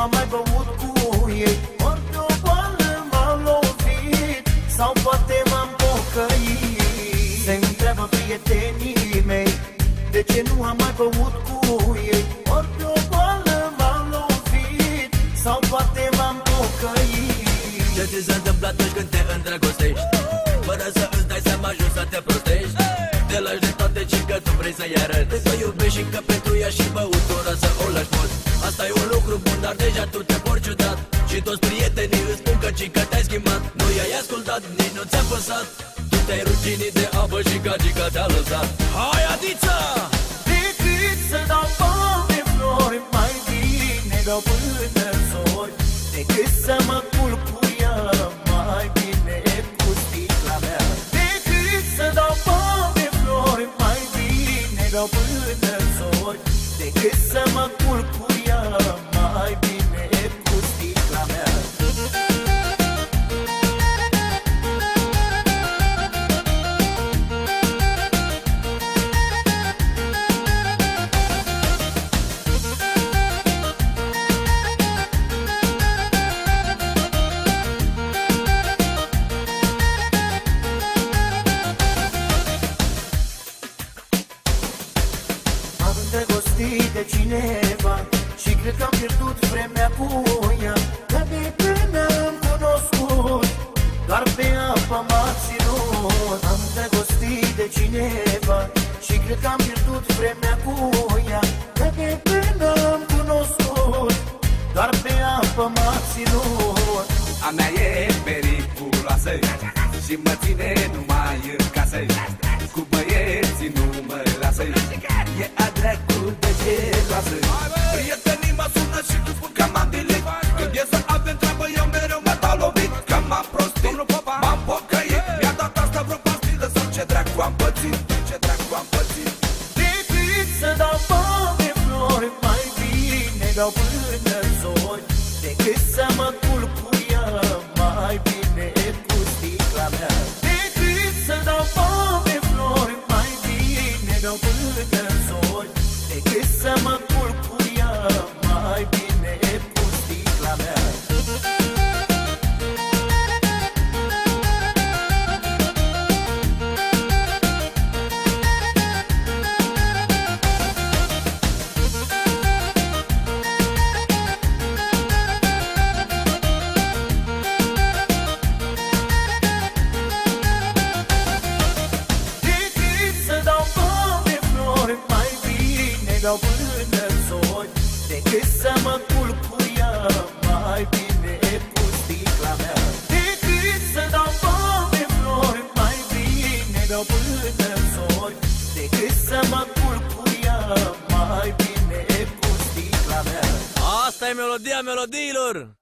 am mai băut cu ei. Ori de o boală m-am lovit, sau poate m-am pocăit. Se întreabă prietenii mei, de ce nu am mai băut cu ei. Ori de o boală m-am lovit, sau poate m-am pocăit. Ce ți se întâmplă atunci când te îndrăgostești? Fără să îți dai seama, ajungi să te prostești. Te lași de toate ci că tu vrei să-i arăți că iubești și că pentru ea și băutura să o lași mult. Asta e un lucru bun, dar deja tu te porți ciudat. Și toți prietenii îți spun că cică te-ai schimbat. Nu i-ai ascultat, nici nu ți-a păsat. Tu te-ai ruginit de apă și gagica te-a lăsat. Hai, Adița! Decât să dau poame flori, mai bine dau până zori. Decât să mă culc cu ea, mai bine cu sticla mea. Decât să dau poame flori, mai bine dau până zori. Decât să mă culc cu ea, mai bine cu sticla mea. M-am îndrăgostit de cineva și cred că am pierdut vremea cu ea. Că de când am cunoscut, doar pe apă m-a ținut. M-am îndrăgostit de cineva și cred că am pierdut vremea cu ea. Că de când am cunoscut, doar pe apă m-a ținut. A mea e periculoasă și mă ține numai în casă. Cu băieții nu mă lasă, e a dracu de geloasă. Prietenii mă sună și tu spun că m-am dilit. Când e să avem treabă eu mereu mă dau lovit. Că m-am prostit, m-am pocăit. Mi-a dat asta vreo pastilă sau ce dracu am pățit. Ce dracu am pățit. Decât să dau poame flori, mai bine dau până zori. Decât să mă culc cu ea, mai bine cu sticla mea. Decât să dau poame flori, mai bine dau până zori. Decât să mă culc cu ea, mai bine cu sticla mea. Decât să dau poame flori, mai bine dau până zori. Decât să mă culc cu ea, mai bine cu sticla mea. Decât să dau poame flori, mai bine dau până zori. Decât să mă culc cu ea, mai bine cu sticla mea. Asta e melodia melodiilor!